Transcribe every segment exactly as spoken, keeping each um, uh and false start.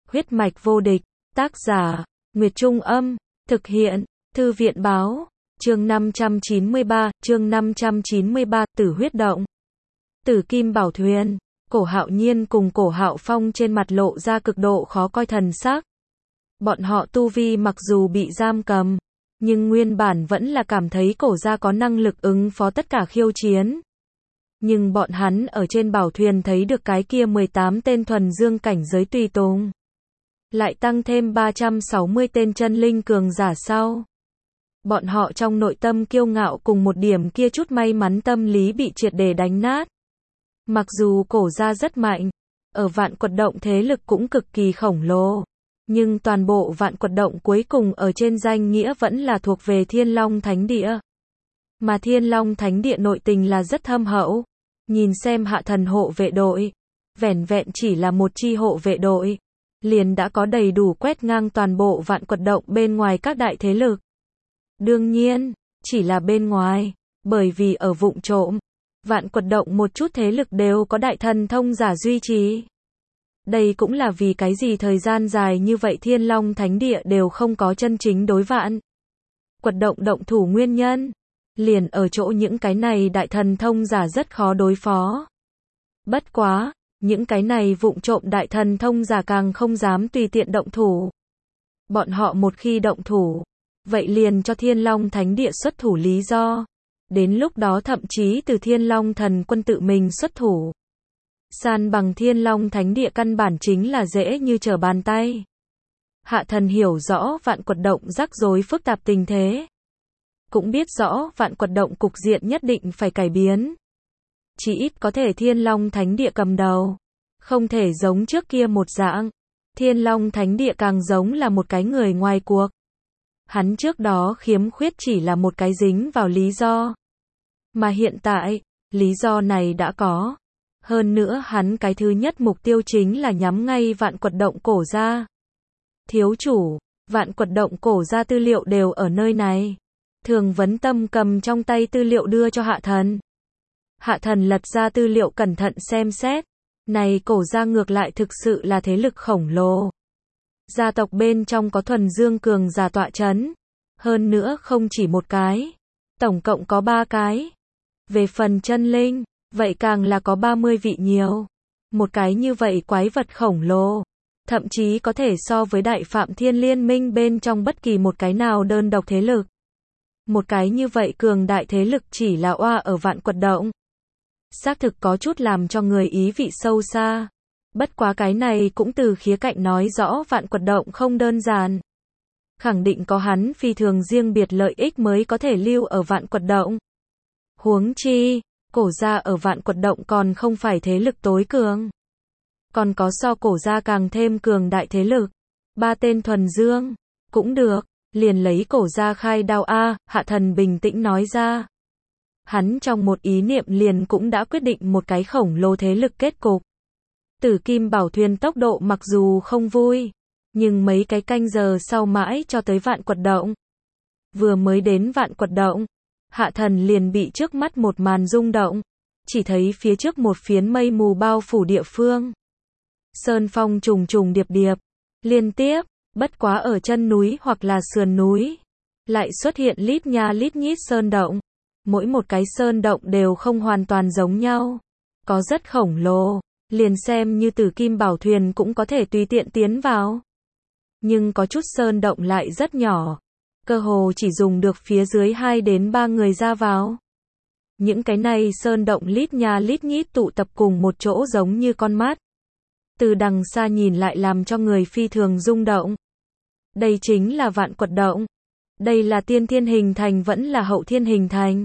Huyết mạch vô địch, tác giả, Nguyệt Trung Âm, thực hiện, Thư viện Báo, chương năm trăm chín mươi ba, chương năm trăm chín mươi ba, Tử huyết động. Tử Kim Bảo Thuyền, Cổ Hạo Nhiên cùng Cổ Hạo Phong trên mặt lộ ra cực độ khó coi thần sắc. Bọn họ tu vi mặc dù bị giam cầm, nhưng nguyên bản vẫn là cảm thấy Cổ gia có năng lực ứng phó tất cả khiêu chiến. Nhưng bọn hắn ở trên bảo thuyền thấy được cái kia mười tám tên thuần dương cảnh giới tùy tùng. Lại tăng thêm ba trăm sáu mươi tên chân linh cường giả sau. Bọn họ trong nội tâm kiêu ngạo cùng một điểm kia chút may mắn tâm lý bị triệt để đánh nát. Mặc dù Cổ gia rất mạnh, ở Vạn Quật Động thế lực cũng cực kỳ khổng lồ, nhưng toàn bộ Vạn Quật Động cuối cùng ở trên danh nghĩa vẫn là thuộc về Thiên Long Thánh Địa. Mà Thiên Long Thánh Địa nội tình là rất thâm hậu. Nhìn xem hạ thần hộ vệ đội, vẻn vẹn chỉ là một chi hộ vệ đội, liền đã có đầy đủ quét ngang toàn bộ Vạn Quật Động bên ngoài các đại thế lực. Đương nhiên, chỉ là bên ngoài, bởi vì ở vụng trộm, Vạn Quật Động một chút thế lực đều có đại thần thông giả duy trì. Đây cũng là vì cái gì thời gian dài như vậy Thiên Long Thánh Địa đều không có chân chính đối Vạn Quật Động động thủ nguyên nhân. Liền ở chỗ những cái này đại thần thông giả rất khó đối phó. Bất quá, những cái này vụng trộm đại thần thông giả càng không dám tùy tiện động thủ. Bọn họ một khi động thủ, vậy liền cho Thiên Long Thánh Địa xuất thủ lý do. Đến lúc đó thậm chí từ Thiên Long Thần Quân tự mình xuất thủ. San bằng Thiên Long Thánh Địa căn bản chính là dễ như trở bàn tay. Hạ thần hiểu rõ Vạn Quật Động rắc rối phức tạp tình thế. Cũng biết rõ Vạn Quật Động cục diện nhất định phải cải biến. Chỉ ít có thể Thiên Long Thánh Địa cầm đầu. Không thể giống trước kia một dạng. Thiên Long Thánh Địa càng giống là một cái người ngoài cuộc. Hắn trước đó khiếm khuyết chỉ là một cái dính vào lý do. Mà hiện tại, lý do này đã có. Hơn nữa hắn cái thứ nhất mục tiêu chính là nhắm ngay Vạn Quật Động Cổ gia. Thiếu chủ, Vạn Quật Động Cổ gia tư liệu đều ở nơi này. Thường Vấn Tâm cầm trong tay tư liệu đưa cho Hạ thần. Hạ thần lật ra tư liệu cẩn thận xem xét. Này Cổ gia ngược lại thực sự là thế lực khổng lồ. Gia tộc bên trong có thuần dương cường giả tọa chấn. Hơn nữa không chỉ một cái. Tổng cộng có ba cái. Về phần chân linh, vậy càng là có ba mươi vị nhiều. Một cái như vậy quái vật khổng lồ. Thậm chí có thể so với Đại Phạm Thiên Liên Minh bên trong bất kỳ một cái nào đơn độc thế lực. Một cái như vậy cường đại thế lực chỉ là oa ở Vạn Quật Động. Xác thực có chút làm cho người ý vị sâu xa. Bất quá cái này cũng từ khía cạnh nói rõ Vạn Quật Động không đơn giản. Khẳng định có hắn phi thường riêng biệt lợi ích mới có thể lưu ở Vạn Quật Động. Huống chi, Cổ gia ở Vạn Quật Động còn không phải thế lực tối cường. Còn có so Cổ gia càng thêm cường đại thế lực. Ba tên thuần dương, cũng được. Liền lấy Cổ gia khai đao a, Hạ thần bình tĩnh nói ra. Hắn trong một ý niệm liền cũng đã quyết định một cái khổng lồ thế lực kết cục. Tử Kim Bảo Thuyền tốc độ mặc dù không vui, nhưng mấy cái canh giờ sau mãi cho tới Vạn Quật Động. Vừa mới đến Vạn Quật Động, Hạ thần liền bị trước mắt một màn rung động. Chỉ thấy phía trước một phiến mây mù bao phủ địa phương. Sơn phong trùng trùng điệp điệp, liên tiếp. Bất quá ở chân núi hoặc là sườn núi, lại xuất hiện lít nha lít nhít sơn động. Mỗi một cái sơn động đều không hoàn toàn giống nhau. Có rất khổng lồ, liền xem như Tử Kim Bảo Thuyền cũng có thể tùy tiện tiến vào. Nhưng có chút sơn động lại rất nhỏ, cơ hồ chỉ dùng được phía dưới hai đến ba người ra vào. Những cái này sơn động lít nha lít nhít tụ tập cùng một chỗ giống như con mắt. Từ đằng xa nhìn lại làm cho người phi thường rung động. Đây chính là Vạn Quật Động. Đây là tiên thiên hình thành vẫn là hậu thiên hình thành.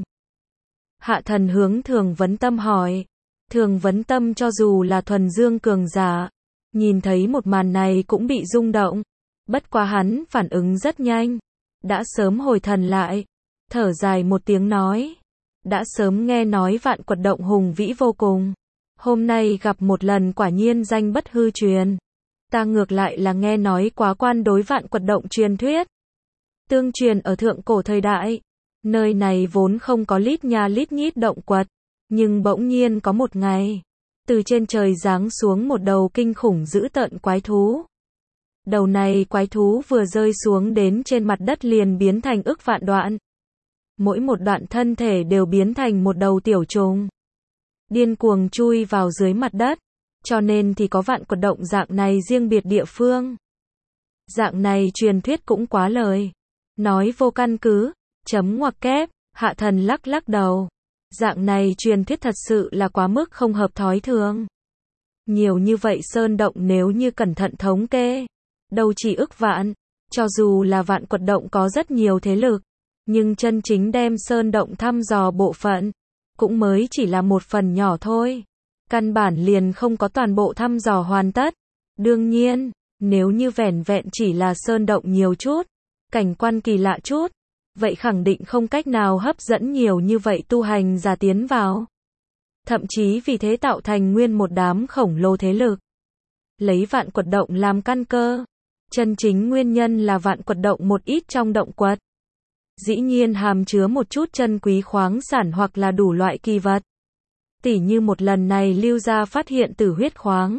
Hạ thần hướng Thường Vấn Tâm hỏi. Thường Vấn Tâm cho dù là thuần dương cường giả, nhìn thấy một màn này cũng bị rung động. Bất quá hắn phản ứng rất nhanh. Đã sớm hồi thần lại. Thở dài một tiếng nói. Đã sớm nghe nói Vạn Quật Động hùng vĩ vô cùng. Hôm nay gặp một lần quả nhiên danh bất hư truyền. Ta ngược lại là nghe nói quá quan đối Vạn Quật Động truyền thuyết. Tương truyền ở thượng cổ thời đại, nơi này vốn không có lít nha lít nhít động quật, nhưng bỗng nhiên có một ngày, từ trên trời giáng xuống một đầu kinh khủng dữ tợn quái thú. Đầu này quái thú vừa rơi xuống đến trên mặt đất liền biến thành ức vạn đoạn. Mỗi một đoạn thân thể đều biến thành một đầu tiểu trùng. Điên cuồng chui vào dưới mặt đất. Cho nên thì có vạn quật động dạng này riêng biệt địa phương. Dạng này truyền thuyết cũng quá lời. Nói vô căn cứ, chấm ngoặc kép, Hạ Thần lắc lắc đầu. Dạng này truyền thuyết thật sự là quá mức không hợp thói thường. Nhiều như vậy sơn động nếu như cẩn thận thống kê, đâu chỉ ức vạn, cho dù là vạn quật động có rất nhiều thế lực, nhưng chân chính đem sơn động thăm dò bộ phận, cũng mới chỉ là một phần nhỏ thôi. Căn bản liền không có toàn bộ thăm dò hoàn tất. Đương nhiên, nếu như vẻn vẹn chỉ là sơn động nhiều chút, cảnh quan kỳ lạ chút, vậy khẳng định không cách nào hấp dẫn nhiều như vậy tu hành giả tiến vào. Thậm chí vì thế tạo thành nguyên một đám khổng lồ thế lực. Lấy vạn quật động làm căn cơ. Chân chính nguyên nhân là vạn quật động một ít trong động quật. Dĩ nhiên hàm chứa một chút chân quý khoáng sản hoặc là đủ loại kỳ vật. Tỉ như một lần này Lưu Gia phát hiện tử huyết khoáng.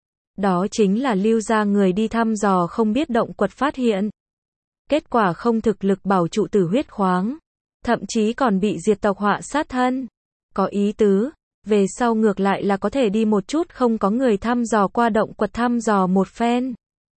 Đó chính là Lưu Gia người đi thăm dò không biết động quật phát hiện. Kết quả không thực lực bảo trụ tử huyết khoáng. Thậm chí còn bị diệt tộc họa sát thân. Có ý tứ, về sau ngược lại là có thể đi một chút không có người thăm dò qua động quật thăm dò một phen.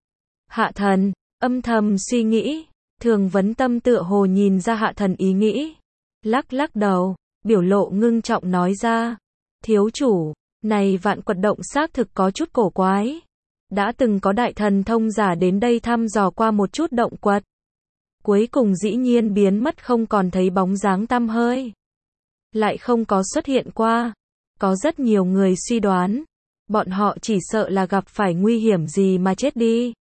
Hạ Thần, âm thầm suy nghĩ. Thường Vấn Tâm tựa hồ nhìn ra Hạ Thần ý nghĩ. Lắc lắc đầu, biểu lộ ngưng trọng nói ra. Thiếu chủ, này vạn quật động xác thực có chút cổ quái. Đã từng có đại thần thông giả đến đây thăm dò qua một chút động quật. Cuối cùng dĩ nhiên biến mất không còn thấy bóng dáng tăm hơi. Lại không có xuất hiện qua. Có rất nhiều người suy đoán. Bọn họ chỉ sợ là gặp phải nguy hiểm gì mà chết đi.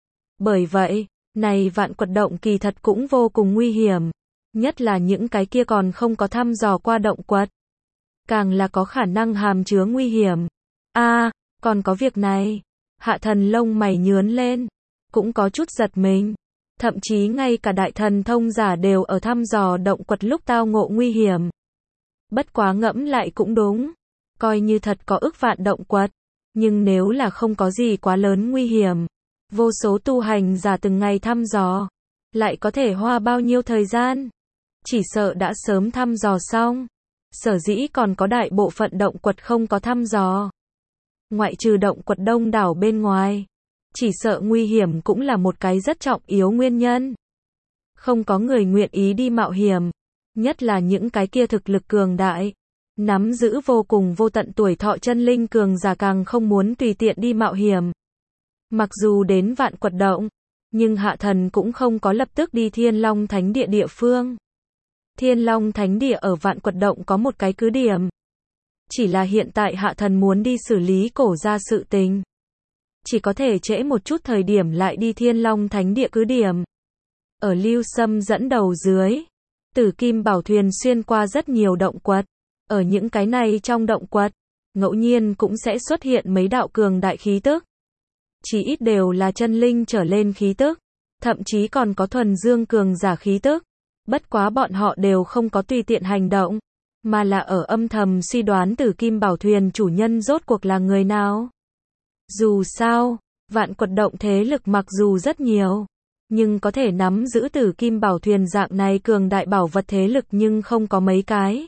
Bởi vậy, này vạn quật động kỳ thật cũng vô cùng nguy hiểm. Nhất là những cái kia còn không có thăm dò qua động quật. Càng là có khả năng hàm chứa nguy hiểm. A, à, còn có việc này. Hạ Thần lông mày nhướn lên. Cũng có chút giật mình. Thậm chí ngay cả đại thần thông giả đều ở thăm dò động quật lúc tao ngộ nguy hiểm. Bất quá ngẫm lại cũng đúng. Coi như thật có ức vạn động quật. Nhưng nếu là không có gì quá lớn nguy hiểm. Vô số tu hành giả từng ngày thăm dò. Lại có thể hoa bao nhiêu thời gian. Chỉ sợ đã sớm thăm dò xong. Sở dĩ còn có đại bộ phận động quật không có thăm dò. Ngoại trừ động quật đông đảo bên ngoài. Chỉ sợ nguy hiểm cũng là một cái rất trọng yếu nguyên nhân. Không có người nguyện ý đi mạo hiểm. Nhất là những cái kia thực lực cường đại. Nắm giữ vô cùng vô tận tuổi thọ chân linh cường giả càng không muốn tùy tiện đi mạo hiểm. Mặc dù đến vạn quật động. Nhưng Hạ Thần cũng không có lập tức đi Thiên Long Thánh Địa địa phương. Thiên Long Thánh Địa ở vạn quật động có một cái cứ điểm. Chỉ là hiện tại Hạ Thần muốn đi xử lý cổ ra sự tình. Chỉ có thể trễ một chút thời điểm lại đi Thiên Long Thánh Địa cứ điểm. Ở Lưu Sâm dẫn đầu dưới. Tử Kim Bảo Thuyền xuyên qua rất nhiều động quật. Ở những cái này trong động quật. Ngẫu nhiên cũng sẽ xuất hiện mấy đạo cường đại khí tức. Chỉ ít đều là chân linh trở lên khí tức. Thậm chí còn có thuần dương cường giả khí tức. Bất quá bọn họ đều không có tùy tiện hành động. Mà là ở âm thầm suy đoán Tử Kim Bảo Thuyền chủ nhân rốt cuộc là người nào. Dù sao, vạn quật động thế lực mặc dù rất nhiều. Nhưng có thể nắm giữ Tử Kim Bảo Thuyền dạng này cường đại bảo vật thế lực nhưng không có mấy cái.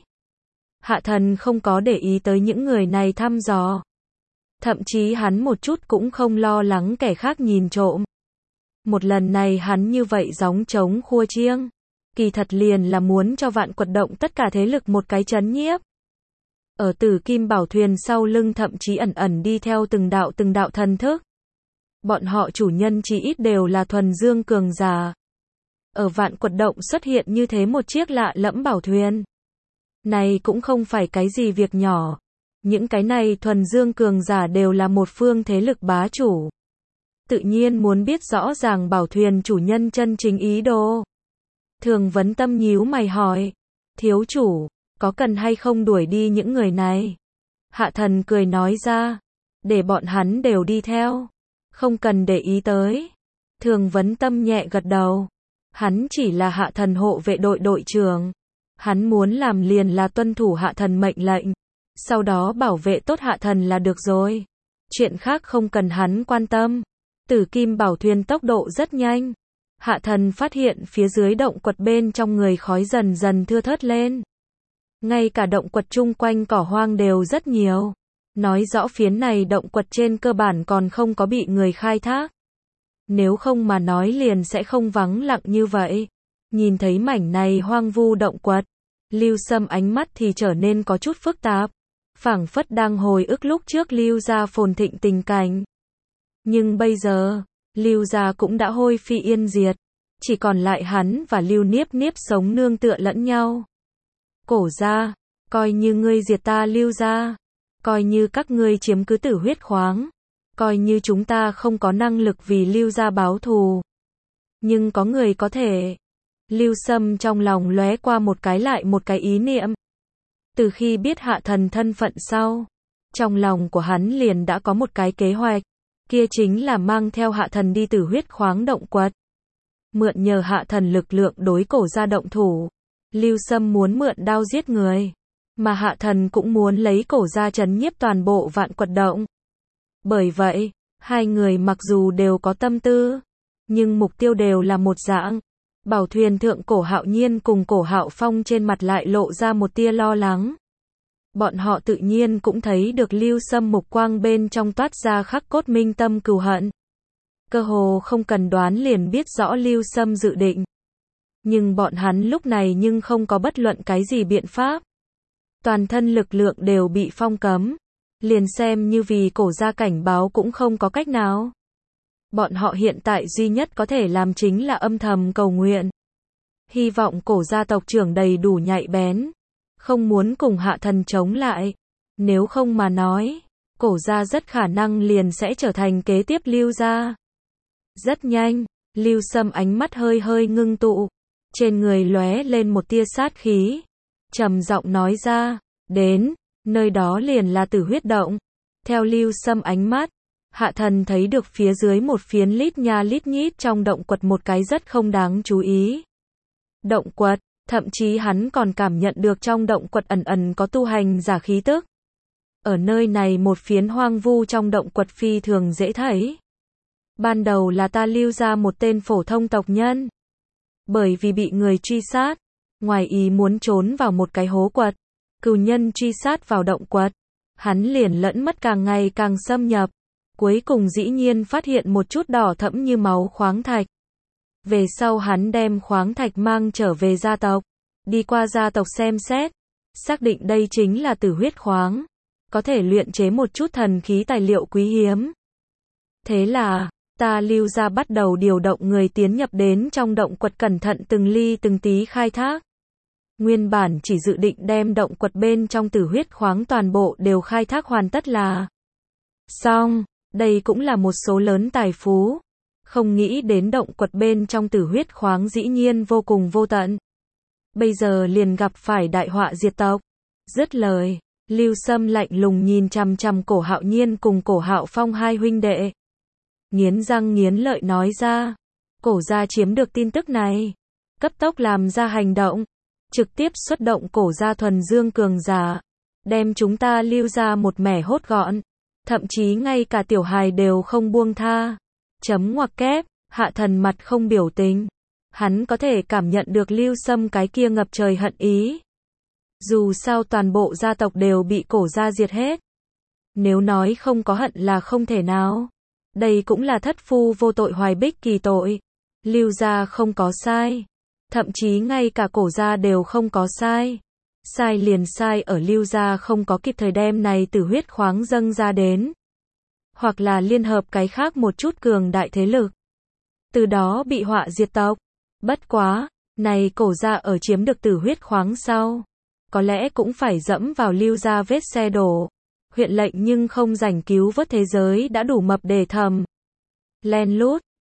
Hạ Thần không có để ý tới những người này thăm dò. Thậm chí hắn một chút cũng không lo lắng kẻ khác nhìn trộm. Một lần này hắn như vậy gióng trống khua chiêng. Kỳ thật liền là muốn cho vạn quật động tất cả thế lực một cái chấn nhiếp. Ở Tử Kim Bảo Thuyền sau lưng thậm chí ẩn ẩn đi theo từng đạo từng đạo thần thức. Bọn họ chủ nhân chỉ ít đều là thuần dương cường giả. Ở vạn quật động xuất hiện như thế một chiếc lạ lẫm bảo thuyền. Này cũng không phải cái gì việc nhỏ. Những cái này thuần dương cường giả đều là một phương thế lực bá chủ. Tự nhiên muốn biết rõ ràng bảo thuyền chủ nhân chân chính ý đồ. Thường Vấn Tâm nhíu mày hỏi. Thiếu chủ, có cần hay không đuổi đi những người này? Hạ Thần cười nói ra. Để bọn hắn đều đi theo. Không cần để ý tới. Thường Vấn Tâm nhẹ gật đầu. Hắn chỉ là Hạ Thần hộ vệ đội đội trưởng. Hắn muốn làm liền là tuân thủ Hạ Thần mệnh lệnh. Sau đó bảo vệ tốt Hạ Thần là được rồi. Chuyện khác không cần hắn quan tâm. Tử kim bảo thuyền tốc độ rất nhanh. Hạ thần phát hiện phía dưới động quật bên trong người khói dần dần thưa thớt lên. Ngay cả động quật chung quanh cỏ hoang đều rất nhiều. Nói rõ phiến này động quật trên cơ bản còn không có bị người khai thác. Nếu không mà nói liền sẽ không vắng lặng như vậy. Nhìn thấy mảnh này hoang vu động quật, Lưu Sâm ánh mắt thì trở nên có chút phức tạp. Phảng phất đang hồi ức lúc trước Lưu gia phồn thịnh tình cảnh. Nhưng bây giờ, Lưu gia cũng đã hôi phi yên diệt. Chỉ còn lại hắn và Lưu Niếp Niếp sống nương tựa lẫn nhau. Cổ gia, coi như ngươi diệt ta Lưu gia. Coi như các ngươi chiếm cứ Tử Huyết khoáng. Coi như chúng ta không có năng lực vì Lưu gia báo thù. Nhưng có người có thể. Lưu Sâm trong lòng lóe qua một cái lại một cái ý niệm. Từ khi biết Hạ Thần thân phận sau, trong lòng của hắn liền đã có một cái kế hoạch. Kia chính là mang theo Hạ Thần đi Tử Huyết khoáng động quật. Mượn nhờ Hạ Thần lực lượng đối cổ gia động thủ. Lưu Sâm muốn mượn đao giết người. Mà Hạ Thần cũng muốn lấy cổ gia trấn nhiếp toàn bộ vạn quật động. Bởi vậy, hai người mặc dù đều có tâm tư, nhưng mục tiêu đều là một dạng. Bảo thuyền thượng Cổ Hạo Nhiên cùng Cổ Hạo Phong trên mặt lại lộ ra một tia lo lắng. Bọn họ tự nhiên cũng thấy được Lưu Sâm mục quang bên trong toát ra khắc cốt minh tâm cừu hận. Cơ hồ không cần đoán liền biết rõ Lưu Sâm dự định. Nhưng bọn hắn lúc này nhưng không có bất luận cái gì biện pháp. Toàn thân lực lượng đều bị phong cấm. Liền xem như vì cổ gia cảnh báo cũng không có cách nào. Bọn họ hiện tại duy nhất có thể làm chính là âm thầm cầu nguyện. Hy vọng cổ gia tộc trưởng đầy đủ nhạy bén. Không muốn cùng Hạ Thần chống lại. Nếu không mà nói, cổ gia rất khả năng liền sẽ trở thành kế tiếp Lưu gia. Rất nhanh, Lưu Sâm ánh mắt hơi hơi ngưng tụ. Trên người lóe lên một tia sát khí. Trầm giọng nói ra, đến, nơi đó liền là Tử Huyết động. Theo Lưu Sâm ánh mắt, Hạ Thần thấy được phía dưới một phiến lít nha lít nhít trong động quật một cái rất không đáng chú ý. Động quật, thậm chí hắn còn cảm nhận được trong động quật ẩn ẩn có tu hành giả khí tức. Ở nơi này một phiến hoang vu trong động quật phi thường dễ thấy. Ban đầu là ta Lưu ra một tên phổ thông tộc nhân. Bởi vì bị người truy sát, ngoài ý muốn trốn vào một cái hố quật. Cừu nhân truy sát vào động quật. Hắn liền lẫn mất càng ngày càng xâm nhập. Cuối cùng dĩ nhiên phát hiện một chút đỏ thẫm như máu khoáng thạch. Về sau hắn đem khoáng thạch mang trở về gia tộc. Đi qua gia tộc xem xét. Xác định đây chính là Tử Huyết khoáng. Có thể luyện chế một chút thần khí tài liệu quý hiếm. Thế là, ta Lưu gia bắt đầu điều động người tiến nhập đến trong động quật cẩn thận từng ly từng tí khai thác. Nguyên bản chỉ dự định đem động quật bên trong Tử Huyết khoáng toàn bộ đều khai thác hoàn tất là xong, đây cũng là một số lớn tài phú. Không nghĩ đến động quật bên trong Tử Huyết khoáng dĩ nhiên vô cùng vô tận. Bây giờ liền gặp phải đại họa diệt tộc. Dứt lời, Lưu Sâm lạnh lùng nhìn chằm chằm Cổ Hạo Nhiên cùng Cổ Hạo Phong hai huynh đệ. Nghiến răng nghiến lợi nói ra, cổ gia chiếm được tin tức này, cấp tốc làm ra hành động, trực tiếp xuất động cổ gia thuần dương cường giả, đem chúng ta Lưu ra một mẻ hốt gọn, thậm chí ngay cả tiểu hài đều không buông tha. Chấm ngoặc kép, Hạ Thần mặt không biểu tình, hắn có thể cảm nhận được Lưu Sâm cái kia ngập trời hận ý. Dù sao toàn bộ gia tộc đều bị cổ gia diệt hết. Nếu nói không có hận là không thể nào. Đây cũng là thất phu vô tội hoài bích kỳ tội. Lưu gia không có sai. Thậm chí ngay cả cổ gia đều không có sai. Sai liền sai ở Lưu gia không có kịp thời đem này Tử Huyết khoáng dâng ra đến. Hoặc là liên hợp cái khác một chút cường đại thế lực. Từ đó bị họa diệt tộc. Bất quá, này cổ gia ở chiếm được Tử Huyết khoáng sau. Có lẽ cũng phải dẫm vào Lưu gia vết xe đổ. Huyện lệnh nhưng không rảnh cứu vớt thế giới đã đủ mập để thầm. Len lút,